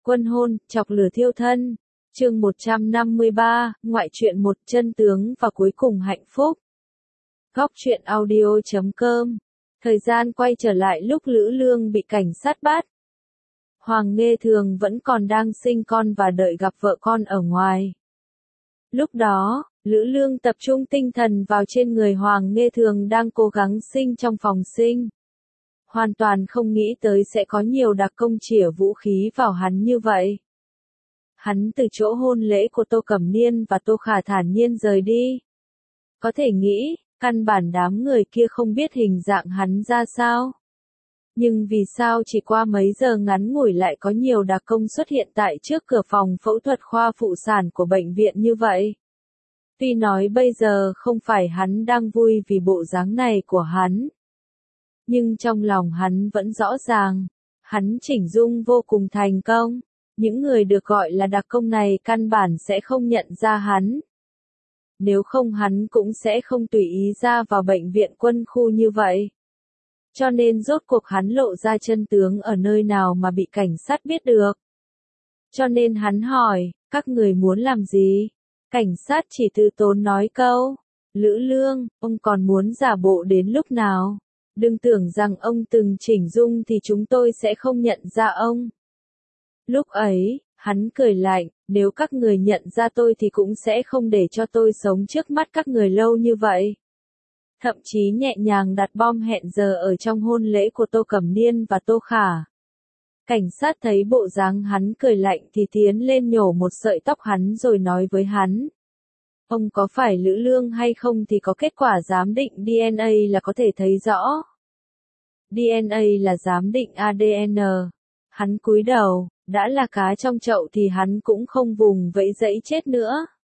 Quân hôn, chọc lửa thiêu thân. Chương 153, ngoại truyện một chân tướng và cuối cùng hạnh phúc. Góc truyện audio.com. Thời gian quay trở lại lúc Lữ Lương bị cảnh sát bắt. Hoàng Nghê Thường vẫn còn đang sinh con và đợi gặp vợ con ở ngoài. Lúc đó, Lữ Lương tập trung tinh thần vào trên người Hoàng Nghê Thường đang cố gắng sinh trong phòng sinh. Hoàn toàn không nghĩ tới sẽ có nhiều đặc công chĩa vũ khí vào hắn như vậy. Hắn từ chỗ hôn lễ của Tô Cẩm Niên và Tô Khả thản nhiên rời đi. Có thể nghĩ, căn bản đám người kia không biết hình dạng hắn ra sao. Nhưng vì sao chỉ qua mấy giờ ngắn ngủi lại có nhiều đặc công xuất hiện tại trước cửa phòng phẫu thuật khoa phụ sản của bệnh viện như vậy? Tuy nói bây giờ không phải hắn đang vui vì bộ dáng này của hắn. Nhưng trong lòng hắn vẫn rõ ràng, hắn chỉnh dung vô cùng thành công. Những người được gọi là đặc công này căn bản sẽ không nhận ra hắn. Nếu không hắn cũng sẽ không tùy ý ra vào bệnh viện quân khu như vậy. Cho nên rốt cuộc hắn lộ ra chân tướng ở nơi nào mà bị cảnh sát biết được. Cho nên hắn hỏi, các người muốn làm gì? Cảnh sát chỉ từ tốn nói câu, Lữ Lương, ông còn muốn giả bộ đến lúc nào? Đừng tưởng rằng ông từng chỉnh dung thì chúng tôi sẽ không nhận ra ông. Lúc ấy, hắn cười lạnh, nếu các người nhận ra tôi thì cũng sẽ không để cho tôi sống trước mắt các người lâu như vậy. Thậm chí nhẹ nhàng đặt bom hẹn giờ ở trong hôn lễ của Tô Cẩm Niên và Tô Khả. Cảnh sát thấy bộ dáng hắn cười lạnh thì tiến lên nhổ một sợi tóc hắn rồi nói với hắn. Ông có phải Lữ Lương hay không thì có kết quả giám định DNA là có thể thấy rõ. DNA là giám định ADN. Hắn cúi đầu, đã là cá trong chậu thì hắn cũng không vùng vẫy dẫy chết nữa.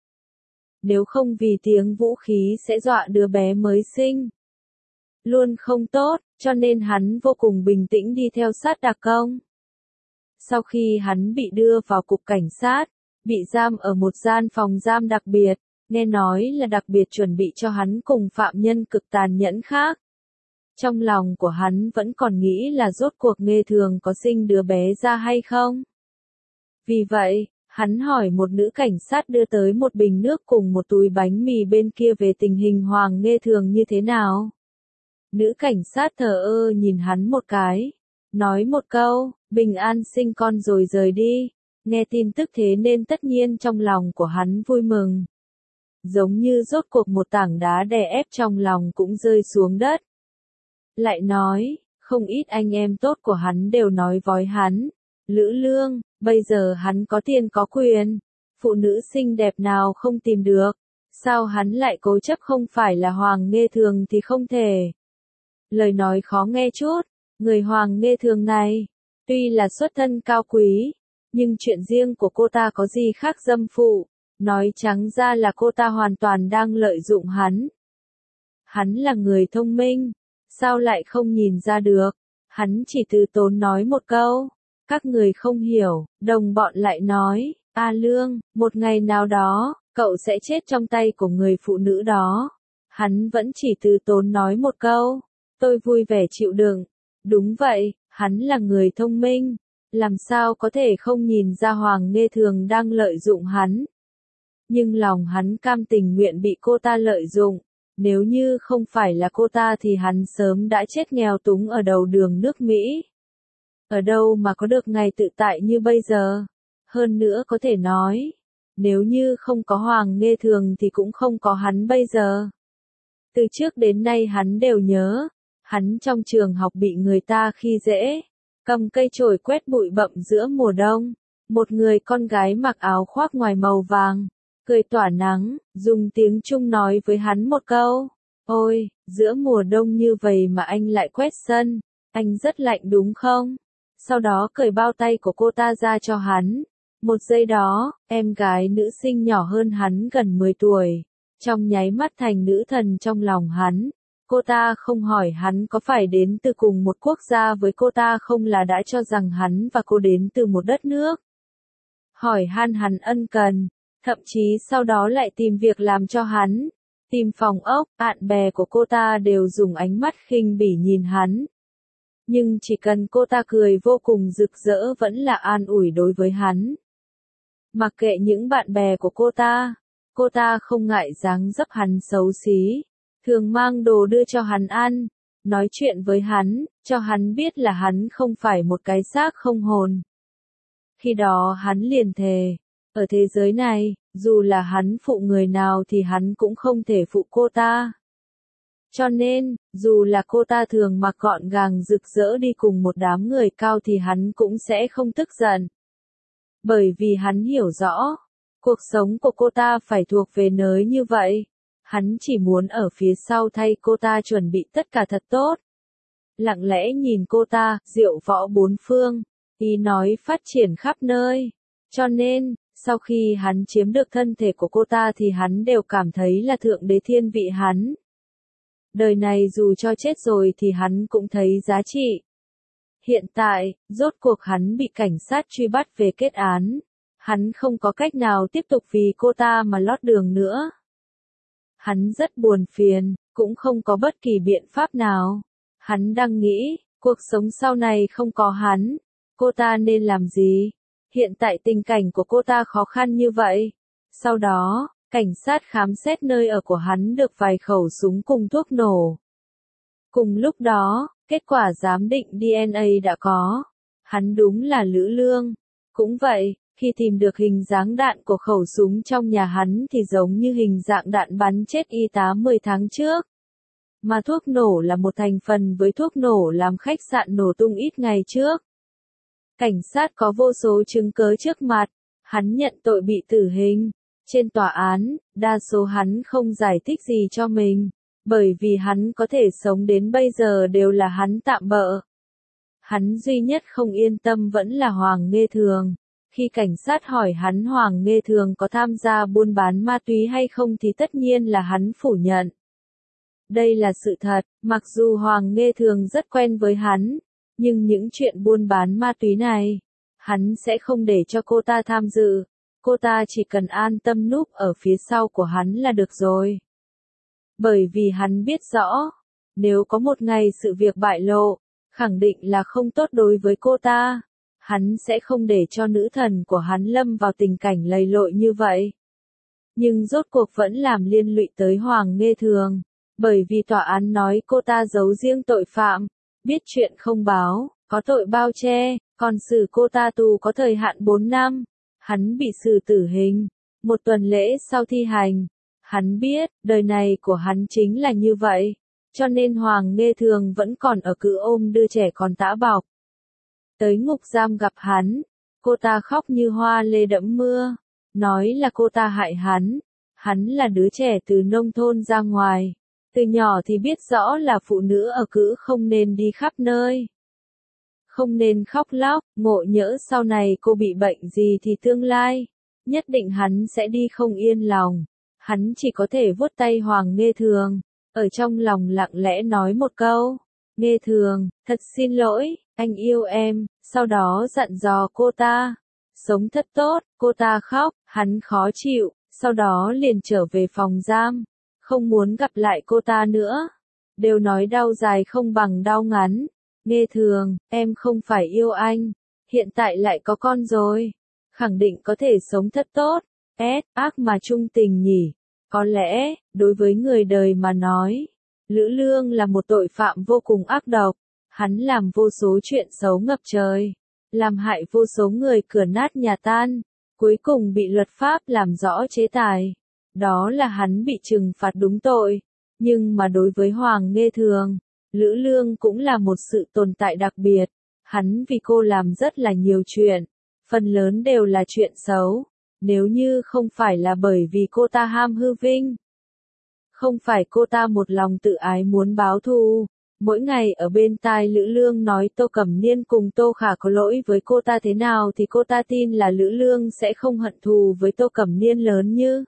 Nếu không vì tiếng vũ khí sẽ dọa đứa bé mới sinh. Luôn không tốt, cho nên hắn vô cùng bình tĩnh đi theo sát đặc công. Sau khi hắn bị đưa vào cục cảnh sát, bị giam ở một gian phòng giam đặc biệt, nghe nói là đặc biệt chuẩn bị cho hắn cùng phạm nhân cực tàn nhẫn khác. Trong lòng của hắn vẫn còn nghĩ là rốt cuộc Nghê Thường có sinh đứa bé ra hay không. Vì vậy, hắn hỏi một nữ cảnh sát đưa tới một bình nước cùng một túi bánh mì bên kia về tình hình Hoàng Nghê Thường như thế nào. Nữ cảnh sát thờ ơ nhìn hắn một cái, nói một câu, bình an sinh con rồi rời đi. Nghe tin tức thế nên tất nhiên trong lòng của hắn vui mừng. Giống như rốt cuộc một tảng đá đè ép trong lòng cũng rơi xuống đất. Lại nói, không ít anh em tốt của hắn đều nói với hắn, Lữ Lương, bây giờ hắn có tiền có quyền, phụ nữ xinh đẹp nào không tìm được, sao hắn lại cố chấp không phải là Hoàng Nghê Thường thì không thể. Lời nói khó nghe chút, người Hoàng Nghê Thường này, tuy là xuất thân cao quý, nhưng chuyện riêng của cô ta có gì khác dâm phụ, nói trắng ra là cô ta hoàn toàn đang lợi dụng hắn. Hắn là người thông minh. Sao lại không nhìn ra được? Hắn chỉ từ tốn nói một câu. Các người không hiểu, đồng bọn lại nói, A Lương, một ngày nào đó, cậu sẽ chết trong tay của người phụ nữ đó. Hắn vẫn chỉ từ tốn nói một câu. Tôi vui vẻ chịu đựng. Đúng vậy, hắn là người thông minh. Làm sao có thể không nhìn ra Hoàng Nghê Thường đang lợi dụng hắn. Nhưng lòng hắn cam tình nguyện bị cô ta lợi dụng. Nếu như không phải là cô ta thì hắn sớm đã chết nghèo túng ở đầu đường nước Mỹ. Ở đâu mà có được ngày tự tại như bây giờ. Hơn nữa có thể nói, nếu như không có Hoàng Nghê Thường thì cũng không có hắn bây giờ. Từ trước đến nay hắn đều nhớ, hắn trong trường học bị người ta khi dễ, cầm cây chổi quét bụi bặm giữa mùa đông. Một người con gái mặc áo khoác ngoài màu vàng. Cười tỏa nắng, dùng tiếng Trung nói với hắn một câu. Ôi, giữa mùa đông như vậy mà anh lại quét sân, anh rất lạnh đúng không? Sau đó cởi bao tay của cô ta ra cho hắn. Một giây đó, em gái nữ sinh nhỏ hơn hắn gần 10 tuổi, trong nháy mắt thành nữ thần trong lòng hắn. Cô ta không hỏi hắn có phải đến từ cùng một quốc gia với cô ta không là đã cho rằng hắn và cô đến từ một đất nước. Hỏi han hắn ân cần. Thậm chí sau đó lại tìm việc làm cho hắn, tìm phòng ốc, bạn bè của cô ta đều dùng ánh mắt khinh bỉ nhìn hắn. Nhưng chỉ cần cô ta cười vô cùng rực rỡ vẫn là an ủi đối với hắn. Mặc kệ những bạn bè của cô ta không ngại dáng dấp hắn xấu xí, thường mang đồ đưa cho hắn ăn, nói chuyện với hắn, cho hắn biết là hắn không phải một cái xác không hồn. Khi đó hắn liền thề, ở thế giới này, dù là hắn phụ người nào thì hắn cũng không thể phụ cô ta. Cho nên, dù là cô ta thường mặc gọn gàng rực rỡ đi cùng một đám người cao thì hắn cũng sẽ không tức giận. Bởi vì hắn hiểu rõ, cuộc sống của cô ta phải thuộc về nới như vậy. Hắn chỉ muốn ở phía sau thay cô ta chuẩn bị tất cả thật tốt. Lặng lẽ nhìn cô ta, diệu võ bốn phương, ý nói phát triển khắp nơi. Cho nên, sau khi hắn chiếm được thân thể của cô ta thì hắn đều cảm thấy là thượng đế thiên vị hắn. Đời này dù cho chết rồi thì hắn cũng thấy giá trị. Hiện tại, rốt cuộc hắn bị cảnh sát truy bắt về kết án. Hắn không có cách nào tiếp tục vì cô ta mà lót đường nữa. Hắn rất buồn phiền, cũng không có bất kỳ biện pháp nào. Hắn đang nghĩ, cuộc sống sau này không có hắn, cô ta nên làm gì? Hiện tại tình cảnh của cô ta khó khăn như vậy. Sau đó, cảnh sát khám xét nơi ở của hắn được vài khẩu súng cùng thuốc nổ. Cùng lúc đó, kết quả giám định DNA đã có. Hắn đúng là Lữ Lương. Cũng vậy, khi tìm được hình dáng đạn của khẩu súng trong nhà hắn thì giống như hình dạng đạn bắn chết y tá 10 tháng trước. Mà thuốc nổ là một thành phần với thuốc nổ làm khách sạn nổ tung ít ngày trước. Cảnh sát có vô số chứng cứ trước mặt, hắn nhận tội bị tử hình. Trên tòa án, đa số hắn không giải thích gì cho mình, bởi vì hắn có thể sống đến bây giờ đều là hắn tạm bợ. Hắn duy nhất không yên tâm vẫn là Hoàng Nghê Thường. Khi cảnh sát hỏi hắn Hoàng Nghê Thường có tham gia buôn bán ma túy hay không thì tất nhiên là hắn phủ nhận. Đây là sự thật, mặc dù Hoàng Nghê Thường rất quen với hắn, nhưng những chuyện buôn bán ma túy này, hắn sẽ không để cho cô ta tham dự. Cô ta chỉ cần an tâm núp ở phía sau của hắn là được rồi. Bởi vì hắn biết rõ, nếu có một ngày sự việc bại lộ, khẳng định là không tốt đối với cô ta. Hắn sẽ không để cho nữ thần của hắn lâm vào tình cảnh lầy lội như vậy. Nhưng rốt cuộc vẫn làm liên lụy tới Hoàng Nghê Thường, bởi vì tòa án nói cô ta giấu riêng tội phạm, biết chuyện không báo, có tội bao che, còn xử cô ta tù có thời hạn 4 năm. Hắn bị xử tử hình, một tuần lễ sau thi hành. Hắn biết, đời này của hắn chính là như vậy, cho nên Hoàng Nghê Thường vẫn còn ở cữ ôm đưa trẻ con tã bọc. Tới ngục giam gặp hắn, cô ta khóc như hoa lê đẫm mưa, nói là cô ta hại hắn là đứa trẻ từ nông thôn ra ngoài, từ nhỏ thì biết rõ là phụ nữ ở cữ không nên đi khắp nơi. Không nên khóc lóc, ngộ nhỡ sau này cô bị bệnh gì thì tương lai, nhất định hắn sẽ đi không yên lòng. Hắn chỉ có thể vuốt tay Hoàng Nghê Thường, ở trong lòng lặng lẽ nói một câu, Nghê Thường, thật xin lỗi, anh yêu em, sau đó dặn dò cô ta, sống thật tốt, cô ta khóc, hắn khó chịu, sau đó liền trở về phòng giam, không muốn gặp lại cô ta nữa. Đều nói đau dài không bằng đau ngắn. Nghê Thường, em không phải yêu anh, hiện tại lại có con rồi, khẳng định có thể sống thật tốt. Ác mà trung tình nhỉ. Có lẽ, đối với người đời mà nói, Lữ Lương là một tội phạm vô cùng ác độc. Hắn làm vô số chuyện xấu ngập trời, làm hại vô số người cửa nát nhà tan, cuối cùng bị luật pháp làm rõ chế tài. Đó là hắn bị trừng phạt đúng tội. Nhưng mà đối với Hoàng Nghê Thường, Lữ Lương cũng là một sự tồn tại đặc biệt. Hắn vì cô làm rất là nhiều chuyện, phần lớn đều là chuyện xấu. Nếu như không phải là bởi vì cô ta ham hư vinh, không phải cô ta một lòng tự ái muốn báo thù, mỗi ngày ở bên tai Lữ Lương nói Tô Cẩm Niên cùng Tô Khả có lỗi với cô ta thế nào thì cô ta tin là Lữ Lương sẽ không hận thù với Tô Cẩm Niên lớn như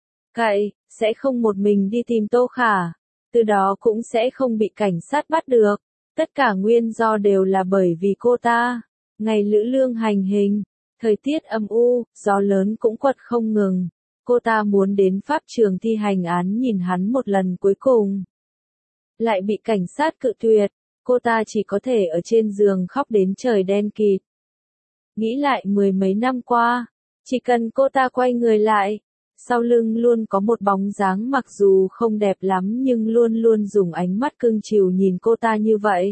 vậy, sẽ không một mình đi tìm Tô Khả, từ đó cũng sẽ không bị cảnh sát bắt được. Tất cả nguyên do đều là bởi vì cô ta. Ngày Lữ Lương hành hình, thời tiết âm u, gió lớn cũng quật không ngừng. Cô ta muốn đến pháp trường thi hành án nhìn hắn một lần cuối cùng. Lại bị cảnh sát cự tuyệt. cô ta chỉ có thể ở trên giường khóc đến trời đen kịt. Nghĩ lại mười mấy năm qua, chỉ cần cô ta quay người lại, sau lưng luôn có một bóng dáng mặc dù không đẹp lắm nhưng luôn luôn dùng ánh mắt cưng chiều nhìn cô ta như vậy.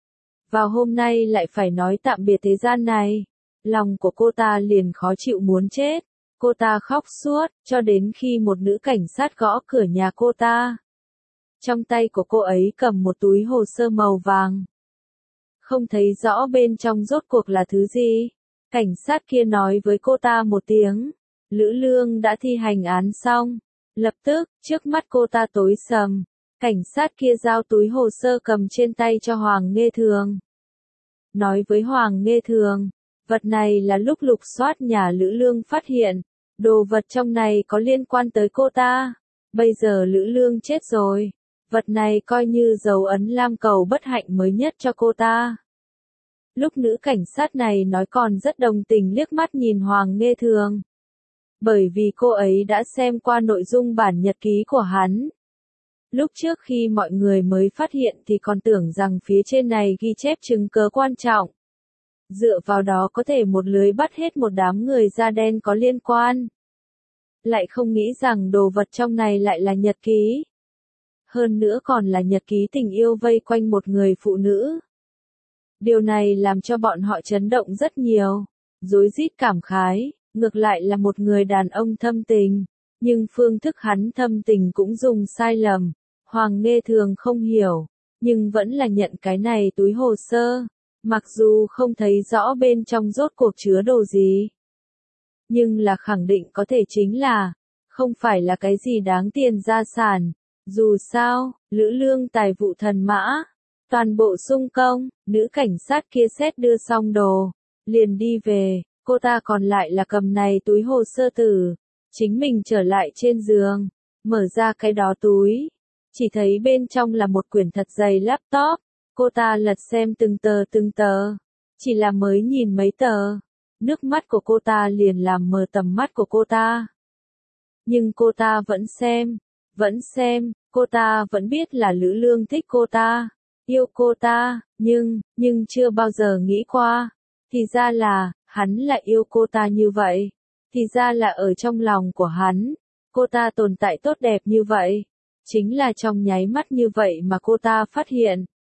Vào hôm nay lại phải nói tạm biệt thế gian này, lòng của cô ta liền khó chịu muốn chết. Cô ta khóc suốt, cho đến khi một nữ cảnh sát gõ cửa nhà cô ta. Trong tay của cô ấy cầm một túi hồ sơ màu vàng. Không thấy rõ bên trong rốt cuộc là thứ gì. Cảnh sát kia nói với cô ta một tiếng. Lữ Lương đã thi hành án xong. Lập tức, trước mắt cô ta tối sầm. Cảnh sát kia giao túi hồ sơ cầm trên tay cho Hoàng Nghê Thường. Nói với Hoàng Nghê Thường, vật này là lúc lục soát nhà Lữ Lương phát hiện. Đồ vật trong này có liên quan tới cô ta. Bây giờ Lữ Lương chết rồi. Vật này coi như dấu ấn lam cầu bất hạnh mới nhất cho cô ta. Lúc nữ cảnh sát này nói còn rất đồng tình liếc mắt nhìn Hoàng Nghê Thường. Bởi vì cô ấy đã xem qua nội dung bản nhật ký của hắn. Lúc trước khi mọi người mới phát hiện thì còn tưởng rằng phía trên này ghi chép chứng cứ quan trọng. Dựa vào đó có thể một lưới bắt hết một đám người da đen có liên quan. Lại không nghĩ rằng đồ vật trong này lại là nhật ký. Hơn nữa còn là nhật ký tình yêu vây quanh một người phụ nữ. Điều này làm cho bọn họ chấn động rất nhiều, rối rít cảm khái, ngược lại là một người đàn ông thâm tình, nhưng phương thức hắn thâm tình cũng dùng sai lầm. Hoàng Nghê Thường không hiểu, nhưng vẫn là nhận cái này túi hồ sơ, mặc dù không thấy rõ bên trong rốt cuộc chứa đồ gì. Nhưng là khẳng định có thể chính là, không phải là cái gì đáng tiền gia sản. Dù sao, Lữ Lương tài vụ thần mã, toàn bộ sung công, nữ cảnh sát kia xét đưa xong đồ, liền đi về, cô ta còn lại là cầm này túi hồ sơ tử, chính mình trở lại trên giường, mở ra cái đó túi, chỉ thấy bên trong là một quyển thật dày laptop, cô ta lật xem từng tờ, chỉ là mới nhìn mấy tờ, nước mắt của cô ta liền làm mờ tầm mắt của cô ta. Nhưng cô ta vẫn xem, cô ta vẫn biết là Lữ Lương thích cô ta, yêu cô ta, nhưng chưa bao giờ nghĩ qua, thì ra là, hắn lại yêu cô ta như vậy, thì ra là ở trong lòng của hắn, cô ta tồn tại tốt đẹp như vậy, chính là trong nháy mắt như vậy mà cô ta phát hiện.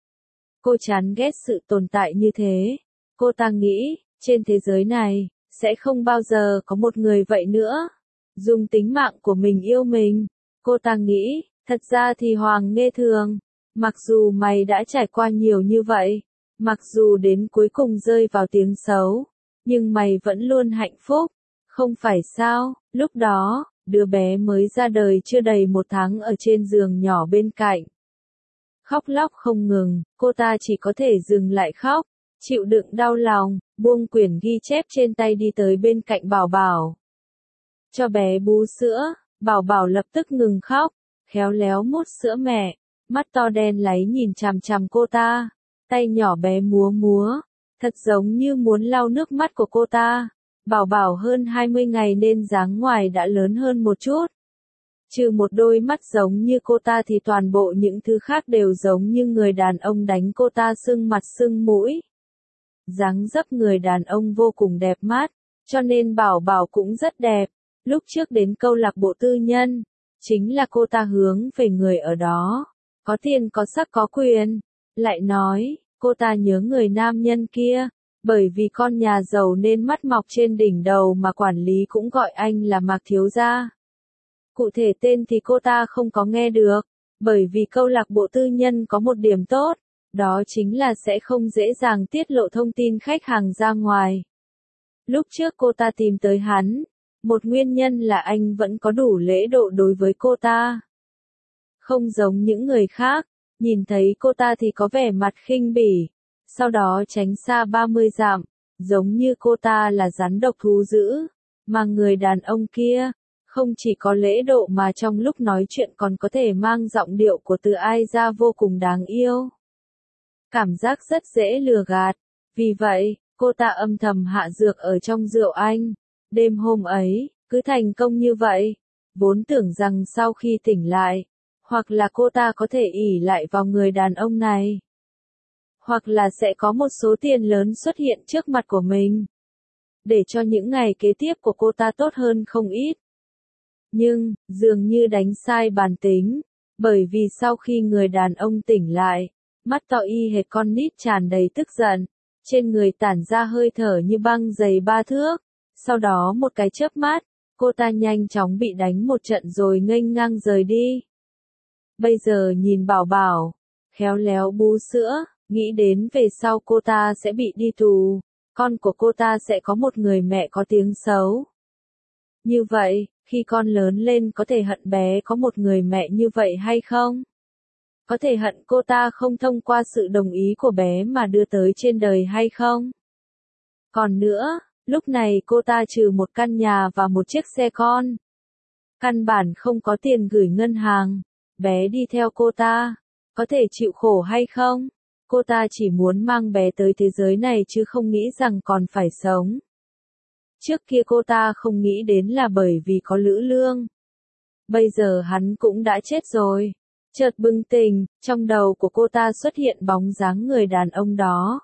Cô chán ghét sự tồn tại như thế, cô ta nghĩ, trên thế giới này, sẽ không bao giờ có một người vậy nữa, dùng tính mạng của mình yêu mình. Cô ta nghĩ, thật ra thì Hoàng Nghê Thường, mặc dù mày đã trải qua nhiều như vậy, mặc dù đến cuối cùng rơi vào tiếng xấu, nhưng mày vẫn luôn hạnh phúc, không phải sao? Lúc đó, đứa bé mới ra đời chưa đầy 1 tháng ở trên giường nhỏ bên cạnh. Khóc lóc không ngừng, cô ta chỉ có thể dừng lại khóc, chịu đựng đau lòng, buông quyển ghi chép trên tay đi tới bên cạnh Bảo Bảo. Cho bé bú sữa. Bảo Bảo lập tức ngừng khóc, khéo léo mút sữa mẹ, mắt to đen láy nhìn chằm chằm cô ta, tay nhỏ bé múa, thật giống như muốn lau nước mắt của cô ta. Bảo Bảo hơn 20 ngày nên dáng ngoài đã lớn hơn một chút. Trừ một đôi mắt giống như cô ta thì toàn bộ những thứ khác đều giống như người đàn ông đánh cô ta sưng mặt sưng mũi. Dáng dấp người đàn ông vô cùng đẹp mắt, cho nên Bảo Bảo cũng rất đẹp. Lúc trước đến câu lạc bộ tư nhân, chính là cô ta hướng về người ở đó, có tiền có sắc có quyền, lại nói, cô ta nhớ người nam nhân kia, bởi vì con nhà giàu nên mắt mọc trên đỉnh đầu mà quản lý cũng gọi anh là Mạc thiếu gia. Cụ thể tên thì cô ta không có nghe được, bởi vì câu lạc bộ tư nhân có một điểm tốt, đó chính là sẽ không dễ dàng tiết lộ thông tin khách hàng ra ngoài. Lúc trước cô ta tìm tới hắn, một nguyên nhân là anh vẫn có đủ lễ độ đối với cô ta. Không giống những người khác, nhìn thấy cô ta thì có vẻ mặt khinh bỉ, sau đó tránh xa 30 dặm, giống như cô ta là rắn độc thú dữ, mà người đàn ông kia, không chỉ có lễ độ mà trong lúc nói chuyện còn có thể mang giọng điệu của từ ai ra vô cùng đáng yêu. Cảm giác rất dễ lừa gạt, vì vậy, cô ta âm thầm hạ dược ở trong rượu anh. Đêm hôm ấy, cứ thành công như vậy, vốn tưởng rằng sau khi tỉnh lại, hoặc là cô ta có thể ỷ lại vào người đàn ông này. hoặc là sẽ có một số tiền lớn xuất hiện trước mặt của mình, để cho những ngày kế tiếp của cô ta tốt hơn không ít. Nhưng, dường như đánh sai bàn tính, bởi vì sau khi người đàn ông tỉnh lại, mắt to y hệt con nít tràn đầy tức giận, trên người tản ra hơi thở như băng dày 3 thước, sau đó một cái chớp mắt, cô ta nhanh chóng bị đánh một trận rồi nghênh ngang rời đi. Bây giờ nhìn Bảo Bảo, khéo léo bú sữa, nghĩ đến về sau cô ta sẽ bị đi tù, con của cô ta sẽ có một người mẹ có tiếng xấu. Như vậy, khi con lớn lên có thể hận bé có một người mẹ như vậy hay không? Có thể hận cô ta không thông qua sự đồng ý của bé mà đưa tới trên đời hay không? Còn nữa, lúc này cô ta trừ một căn nhà và một chiếc xe con. Căn bản không có tiền gửi ngân hàng, bé đi theo cô ta, có thể chịu khổ hay không? Cô ta chỉ muốn mang bé tới thế giới này chứ không nghĩ rằng còn phải sống. Trước kia cô ta không nghĩ đến là bởi vì có Lữ Lương. Bây giờ hắn cũng đã chết rồi. Chợt bừng tỉnh, trong đầu của cô ta xuất hiện bóng dáng người đàn ông đó.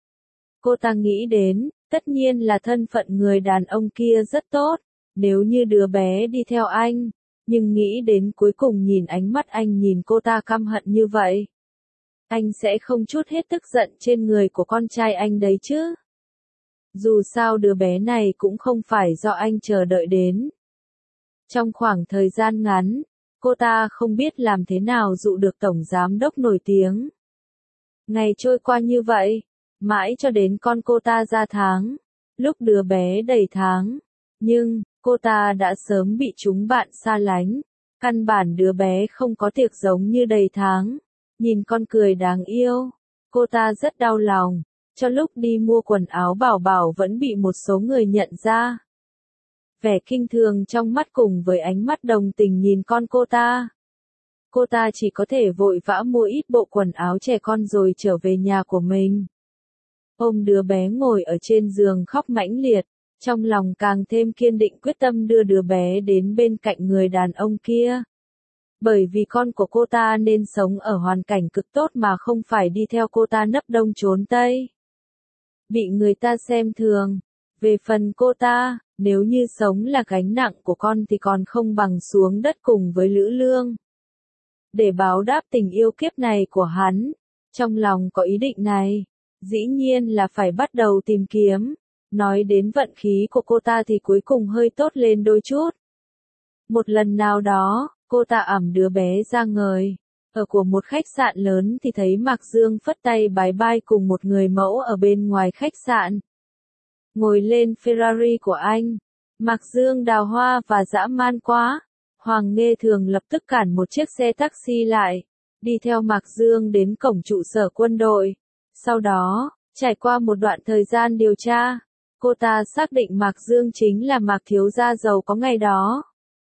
Cô ta nghĩ đến, tất nhiên là thân phận người đàn ông kia rất tốt, nếu như đứa bé đi theo anh, nhưng nghĩ đến cuối cùng nhìn ánh mắt anh nhìn cô ta căm hận như vậy. Anh sẽ không trút hết tức giận trên người của con trai anh đấy chứ. Dù sao đứa bé này cũng không phải do anh chờ đợi đến. Trong khoảng thời gian ngắn, cô ta không biết làm thế nào dụ được tổng giám đốc nổi tiếng. Ngày trôi qua như vậy, mãi cho đến con cô ta ra tháng, lúc đứa bé đầy tháng, nhưng, cô ta đã sớm bị chúng bạn xa lánh, căn bản đứa bé không có tiệc giống như đầy tháng, nhìn con cười đáng yêu, cô ta rất đau lòng, cho lúc đi mua quần áo Bảo Bảo vẫn bị một số người nhận ra. Vẻ kinh thường trong mắt cùng với ánh mắt đồng tình nhìn con cô ta. Cô ta chỉ có thể vội vã mua ít bộ quần áo trẻ con rồi trở về nhà của mình. Ôm đứa bé ngồi ở trên giường khóc mãnh liệt, trong lòng càng thêm kiên định quyết tâm đưa đứa bé đến bên cạnh người đàn ông kia. Bởi vì con của cô ta nên sống ở hoàn cảnh cực tốt mà không phải đi theo cô ta nấp đông trốn Tây. Bị người ta xem thường. Về phần cô ta, nếu như sống là gánh nặng của con thì còn không bằng xuống đất cùng với Lữ Lương. Để báo đáp tình yêu kiếp này của hắn, trong lòng có ý định này, dĩ nhiên là phải bắt đầu tìm kiếm. Nói đến vận khí của cô ta thì cuối cùng hơi tốt lên đôi chút. Một lần nào đó, cô ta ẵm đứa bé ra ngời. Ở của một khách sạn lớn thì thấy Mạc Dương phất tay bái bai cùng một người mẫu ở bên ngoài khách sạn. Ngồi lên Ferrari của anh, Mạc Dương đào hoa và dã man quá. Hoàng Nghê Thường lập tức cản một chiếc xe taxi lại, đi theo Mạc Dương đến cổng trụ sở quân đội. Sau đó, trải qua một đoạn thời gian điều tra, cô ta xác định Mạc Dương chính là Mạc thiếu gia giàu có ngày đó.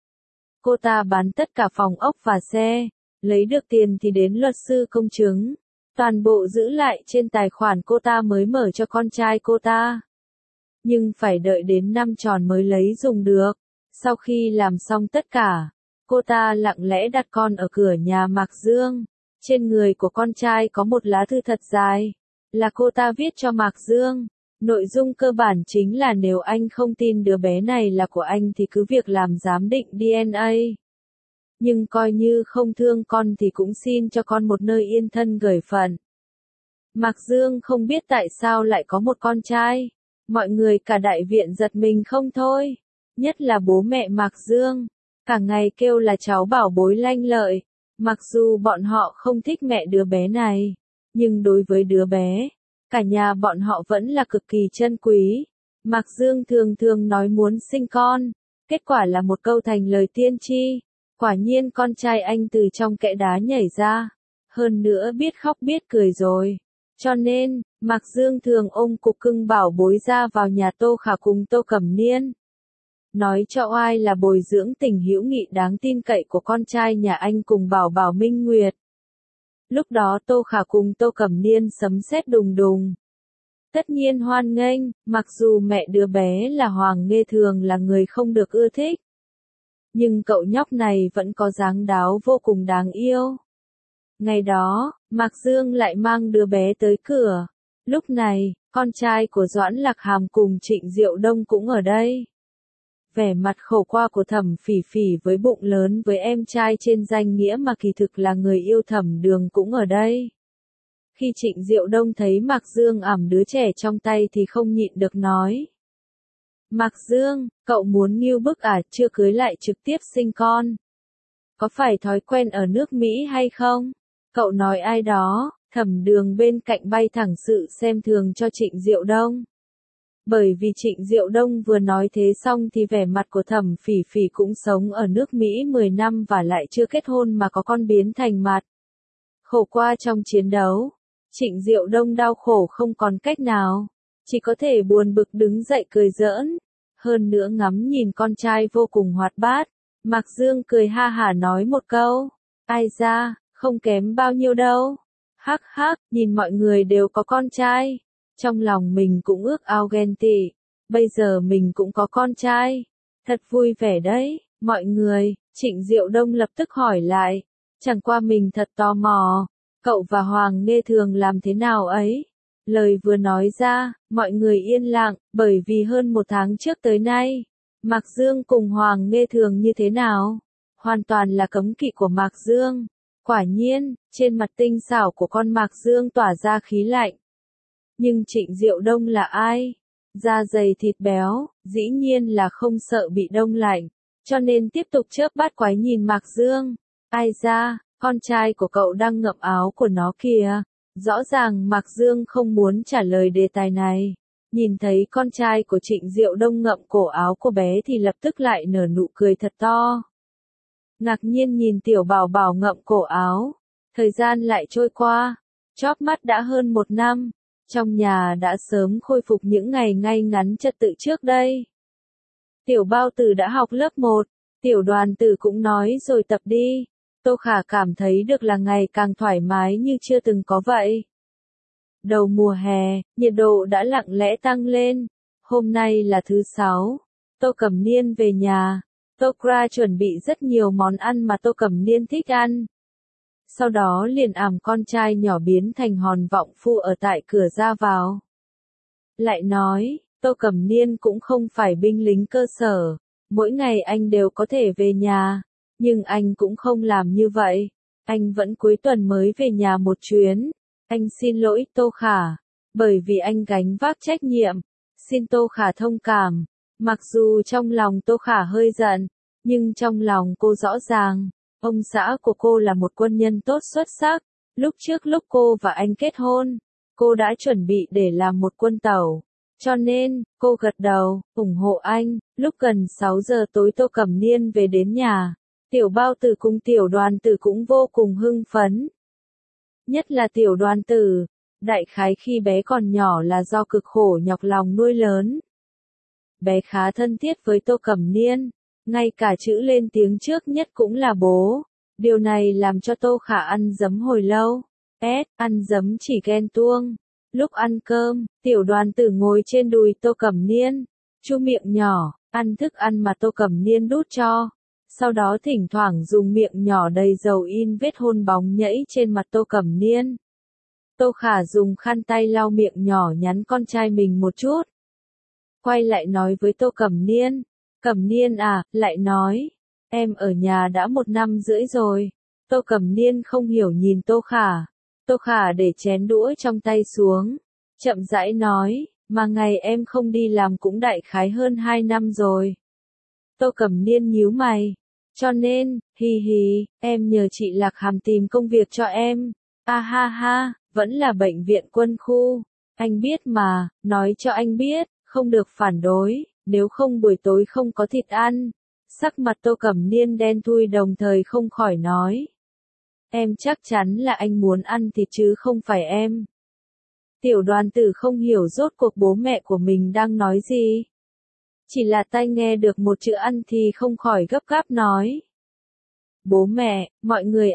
Cô ta bán tất cả phòng ốc và xe, lấy được tiền thì đến luật sư công chứng, toàn bộ giữ lại trên tài khoản cô ta mới mở cho con trai cô ta. Nhưng phải đợi đến năm tròn mới lấy dùng được. Sau khi làm xong tất cả, cô ta lặng lẽ đặt con ở cửa nhà Mạc Dương. Trên người của con trai có một lá thư thật dài, là cô ta viết cho Mạc Dương. Nội dung cơ bản chính là nếu anh không tin đứa bé này là của anh thì cứ việc làm giám định DNA. Nhưng coi như không thương con thì cũng xin cho con một nơi yên thân gởi phận. Mạc Dương không biết tại sao lại có một con trai. Mọi người cả đại viện giật mình không thôi. Nhất là bố mẹ Mạc Dương. Cả ngày kêu là cháu bảo bối lanh lợi. Mặc dù bọn họ không thích mẹ đứa bé này. Nhưng đối với đứa bé, cả nhà bọn họ vẫn là cực kỳ trân quý. Mạc Dương thường thường nói muốn sinh con. Kết quả là một câu thành lời tiên tri. Quả nhiên con trai anh từ trong kẽ đá nhảy ra. Hơn nữa biết khóc biết cười rồi. Cho nên, Mạc Dương thường ôm cục cưng bảo bối ra vào nhà Tô Khả cùng Tô Cẩm Niên. Nói cho oai là bồi dưỡng tình hữu nghị đáng tin cậy của con trai nhà anh cùng Bảo Bảo Minh Nguyệt. Lúc đó Tô Khả cùng Tô Cẩm Niên sấm sét đùng đùng. Tất nhiên hoan nghênh, mặc dù mẹ đứa bé là Hoàng Nghê Thường là người không được ưa thích. Nhưng cậu nhóc này vẫn có dáng đáo vô cùng đáng yêu. Ngày đó, Mạc Dương lại mang đứa bé tới cửa. Lúc này, con trai của Doãn Lạc Hàm cùng Trịnh Diệu Đông cũng ở đây. Vẻ mặt khổ qua của Thẩm Phỉ Phỉ với bụng lớn với em trai trên danh nghĩa mà kỳ thực là người yêu Thẩm Đường cũng ở đây. Khi Trịnh Diệu Đông thấy Mạc Dương ẵm đứa trẻ trong tay thì không nhịn được nói. Mạc Dương, cậu muốn nghêu bức à, chưa cưới lại trực tiếp sinh con. Có phải thói quen ở nước Mỹ hay không? Cậu nói ai đó? Thẩm Đường bên cạnh bay thẳng sự xem thường cho Trịnh Diệu Đông. Bởi vì Trịnh Diệu Đông vừa nói thế xong thì vẻ mặt của Thẩm Phỉ Phỉ cũng sống ở nước Mỹ 10 năm và lại chưa kết hôn mà có con biến thành mặt. Khổ qua trong chiến đấu. Trịnh Diệu Đông đau khổ không còn cách nào. Chỉ có thể buồn bực đứng dậy cười giỡn. Hơn nữa ngắm nhìn con trai vô cùng hoạt bát. Mạc Dương cười ha hả nói một câu. Ai ra, không kém bao nhiêu đâu. Hắc hắc, nhìn mọi người đều có con trai. Trong lòng mình cũng ước ao ghen tị. Bây giờ mình cũng có con trai. Thật vui vẻ đấy, mọi người. Trịnh Diệu Đông lập tức hỏi lại. Chẳng qua mình thật tò mò. Cậu và Hoàng Nghê Thường làm thế nào ấy? Lời vừa nói ra, mọi người yên lặng, bởi vì hơn một tháng trước tới nay, Mạc Dương cùng Hoàng Nghê Thường như thế nào? Hoàn toàn là cấm kỵ của Mạc Dương. Quả nhiên, trên mặt tinh xảo của con Mạc Dương tỏa ra khí lạnh. Nhưng Trịnh Diệu Đông là ai? Da dày thịt béo, dĩ nhiên là không sợ bị đông lạnh, cho nên tiếp tục chớp bát quái nhìn Mạc Dương. Ai ra, con trai của cậu đang ngậm áo của nó kìa. Rõ ràng Mạc Dương không muốn trả lời đề tài này. Nhìn thấy con trai của Trịnh Diệu Đông ngậm cổ áo của bé thì lập tức lại nở nụ cười thật to. Ngạc nhiên nhìn tiểu bảo bảo ngậm cổ áo. Thời gian lại trôi qua. Chóp mắt đã hơn 1 năm. Trong nhà đã sớm khôi phục những ngày ngay ngắn trật tự trước đây. Tiểu Bao Tử đã học lớp 1. Tiểu Đoàn Tử cũng nói rồi tập đi. Tô Khả cảm thấy được là ngày càng thoải mái như chưa từng có vậy. Đầu mùa hè, nhiệt độ đã lặng lẽ tăng lên. Hôm nay là thứ 6. Tô Cẩm Niên về nhà. Tô Kra chuẩn bị rất nhiều món ăn mà Tô Cẩm Niên thích ăn. Sau đó liền ẵm con trai nhỏ biến thành hòn vọng phu ở tại cửa ra vào. Lại nói, Tô Cẩm Niên cũng không phải binh lính cơ sở. Mỗi ngày anh đều có thể về nhà. Nhưng anh cũng không làm như vậy. Anh vẫn cuối tuần mới về nhà một chuyến. Anh xin lỗi Tô Khả. Bởi vì anh gánh vác trách nhiệm. Xin Tô Khả thông cảm. Mặc dù trong lòng Tô Khả hơi giận. Nhưng trong lòng cô rõ ràng. Ông xã của cô là một quân nhân tốt xuất sắc. Lúc trước lúc cô và anh kết hôn. Cô đã chuẩn bị để làm một quân tẩu. Cho nên, cô gật đầu, ủng hộ anh. Lúc gần 6 giờ tối Tô Cẩm Niên về đến nhà. Tiểu Bao Tử cùng Tiểu Đoàn Tử cũng vô cùng hưng phấn. Nhất là Tiểu Đoàn Tử, đại khái khi bé còn nhỏ là do cực khổ nhọc lòng nuôi lớn. Bé khá thân thiết với Tô Cẩm Niên, ngay cả chữ lên tiếng trước nhất cũng là bố. Điều này làm cho Tô Khả ăn dấm hồi lâu. Ăn dấm chỉ ghen tuông. Lúc ăn cơm, Tiểu Đoàn Tử ngồi trên đùi Tô Cẩm Niên, chu miệng nhỏ, ăn thức ăn mà Tô Cẩm Niên đút cho. Sau đó thỉnh thoảng dùng miệng nhỏ đầy dầu in vết hôn bóng nhẫy trên mặt Tô Cẩm Niên. Tô Khả dùng khăn tay lau miệng nhỏ nhắn con trai mình một chút. Quay lại nói với Tô Cẩm Niên. Cẩm Niên à, lại nói. Em ở nhà đã 1 năm rưỡi rồi. Tô Cẩm Niên không hiểu nhìn Tô Khả. Tô Khả để chén đũa trong tay xuống. Chậm rãi nói, mà ngày em không đi làm cũng đại khái hơn 2 năm rồi. Tô Cẩm Niên nhíu mày. Cho nên, hì hì, em nhờ chị Lạc Hàm tìm công việc cho em. A ha ha, vẫn là bệnh viện quân khu. Anh biết mà, nói cho anh biết, không được phản đối, nếu không buổi tối không có thịt ăn. Sắc mặt Tô Cẩm Niên đen thui đồng thời không khỏi nói. Em chắc chắn là anh muốn ăn thịt chứ không phải em. Tiểu Đoàn Tử không hiểu rốt cuộc bố mẹ của mình đang nói gì. Chỉ là tai nghe được một chữ ăn thì không khỏi gấp gáp nói. Bố mẹ, mọi người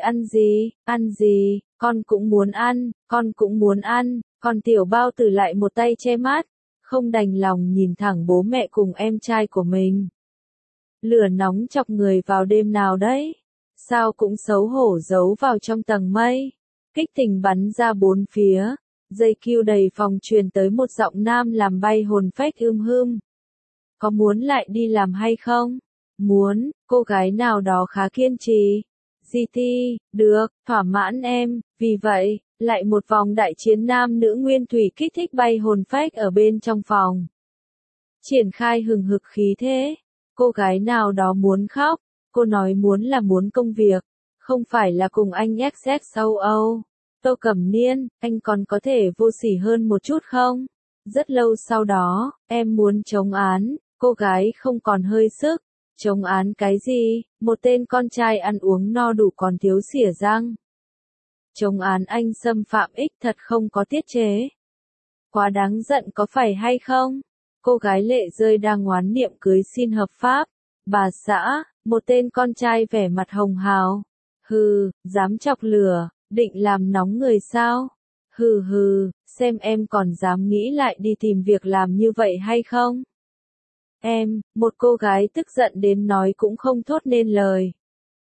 ăn gì, con cũng muốn ăn, con cũng muốn ăn, còn Tiểu Bao Tử lại một tay che mắt, không đành lòng nhìn thẳng bố mẹ cùng em trai của mình. Lửa nóng chọc người vào đêm nào đấy, sao cũng xấu hổ giấu vào trong tầng mây. Kích tình bắn ra bốn phía, dây cue đầy phòng truyền tới một giọng nam làm bay hồn phách hưm. Có muốn lại đi làm hay không? Muốn, cô gái nào đó khá kiên trì. GT, được, thỏa mãn em, vì vậy, lại một vòng đại chiến nam nữ nguyên thủy kích thích bay hồn phách ở bên trong phòng. Triển khai hừng hực khí thế, cô gái nào đó muốn khóc, cô nói muốn là muốn công việc, không phải là cùng anh XX sau Âu. Tô Cẩm Niên, anh còn có thể vô sỉ hơn một chút không? Rất lâu sau đó, em muốn chống án, cô gái không còn hơi sức. Chống án cái gì, một tên con trai ăn uống no đủ còn thiếu xỉa răng. Chống án anh xâm phạm ích thật không có tiết chế. Quá đáng giận có phải hay không? Cô gái lệ rơi đang oán niệm cưới xin hợp pháp. Bà xã, một tên con trai vẻ mặt hồng hào. Hừ, dám chọc lửa, định làm nóng người sao? Hừ hừ, xem em còn dám nghĩ lại đi tìm việc làm như vậy hay không? Em, một cô gái tức giận đến nói cũng không thốt nên lời.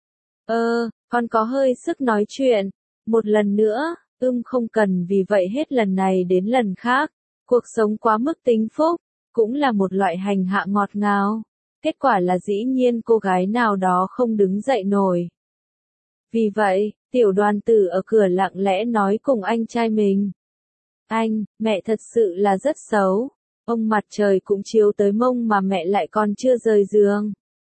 Con có hơi sức nói chuyện. Một lần nữa, không cần vì vậy hết lần này đến lần khác. Cuộc sống quá mức tính phúc, cũng là một loại hành hạ ngọt ngào. Kết quả là dĩ nhiên cô gái nào đó không đứng dậy nổi. Vì vậy, tiểu đoàn tử ở cửa lặng lẽ nói cùng anh trai mình. Anh, mẹ thật sự là rất xấu. Ông mặt trời cũng chiếu tới mông mà mẹ lại còn chưa rời giường.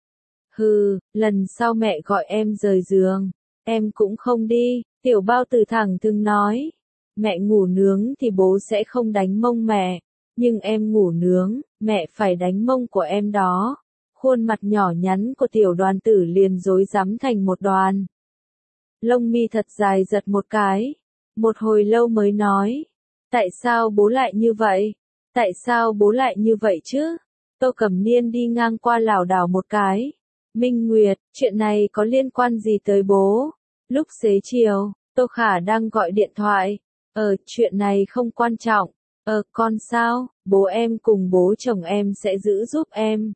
Hừ, lần sau mẹ gọi em rời giường, em cũng không đi, tiểu bao tử thẳng thừng nói. Mẹ ngủ nướng thì bố sẽ không đánh mông mẹ, nhưng em ngủ nướng, mẹ phải đánh mông của em đó. Khuôn mặt nhỏ nhắn của tiểu đoàn tử liền rối rắm thành một đoàn. Lông mi thật dài giật một cái, một hồi lâu mới nói. Tại sao bố lại như vậy? Tại sao bố lại như vậy chứ? Tô Cẩm Niên đi ngang qua lảo đảo một cái. Minh Nguyệt, chuyện này có liên quan gì tới bố? Lúc xế chiều, Tô Khả đang gọi điện thoại. Chuyện này không quan trọng. Con sao? Bố em cùng bố chồng em sẽ giữ giúp em.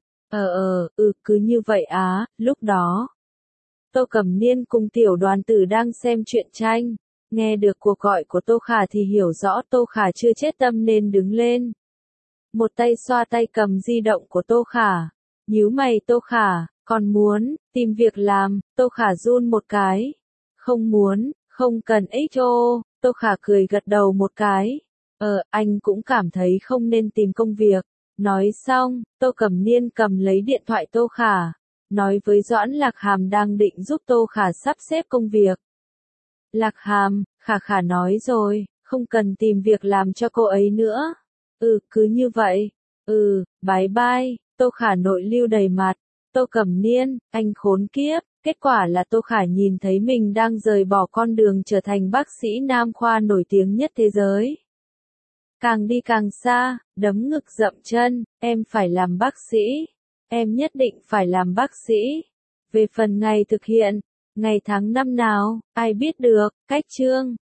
Cứ như vậy á, lúc đó. Tô Cẩm Niên cùng tiểu đoàn tử đang xem truyện tranh. Nghe được cuộc gọi của Tô Khả thì hiểu rõ Tô Khả chưa chết tâm nên đứng lên. Một tay xoa tay cầm di động của Tô Khả. Nhíu mày Tô Khả, còn muốn tìm việc làm, Tô Khả run một cái. Không muốn, không cần XO, Tô Khả cười gật đầu một cái. Anh cũng cảm thấy không nên tìm công việc. Nói xong, Tô Cẩm Niên cầm lấy điện thoại Tô Khả. Nói với Doãn Lạc Hàm đang định giúp Tô Khả sắp xếp công việc. Lạc Hàm, Khả nói rồi, không cần tìm việc làm cho cô ấy nữa. Cứ như vậy. Bye bye, Tô Khả nội lưu đầy mặt. Tô Cẩm Niên, anh khốn kiếp. Kết quả là Tô Khả nhìn thấy mình đang rời bỏ con đường trở thành bác sĩ nam khoa nổi tiếng nhất thế giới. Càng đi càng xa, đấm ngực dậm chân, em phải làm bác sĩ. Em nhất định phải làm bác sĩ. Về phần ngày thực hiện, ngày tháng năm nào, ai biết được, cách chương.